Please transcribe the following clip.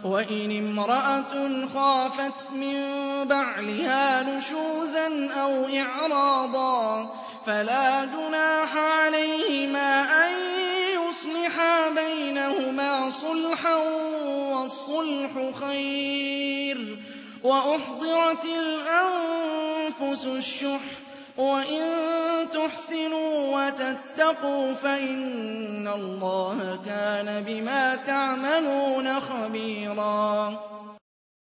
وَإِنِ امْرَأَةٌ خَافَتْ مِن بَعْلِهَا نُشُوزًا أَوْ إِعْرَاضًا فَلَا جُنَاحَ عَلَيْهِمَا أَن يُصْلِحَا بَيْنَهُمَا صُلْحًا ۚ وَالصُّلْحُ خَيْرٌ ۗ وَأُحْضِرَتِ الْأَنفُسُ الشُّحَّ ۚ وَإِن تُحْسِنُوا وَتَتَّقُوا فَإِنَّ اللَّهَ كَانَ بِمَا تَعْمَلُونَ خَبِيرًا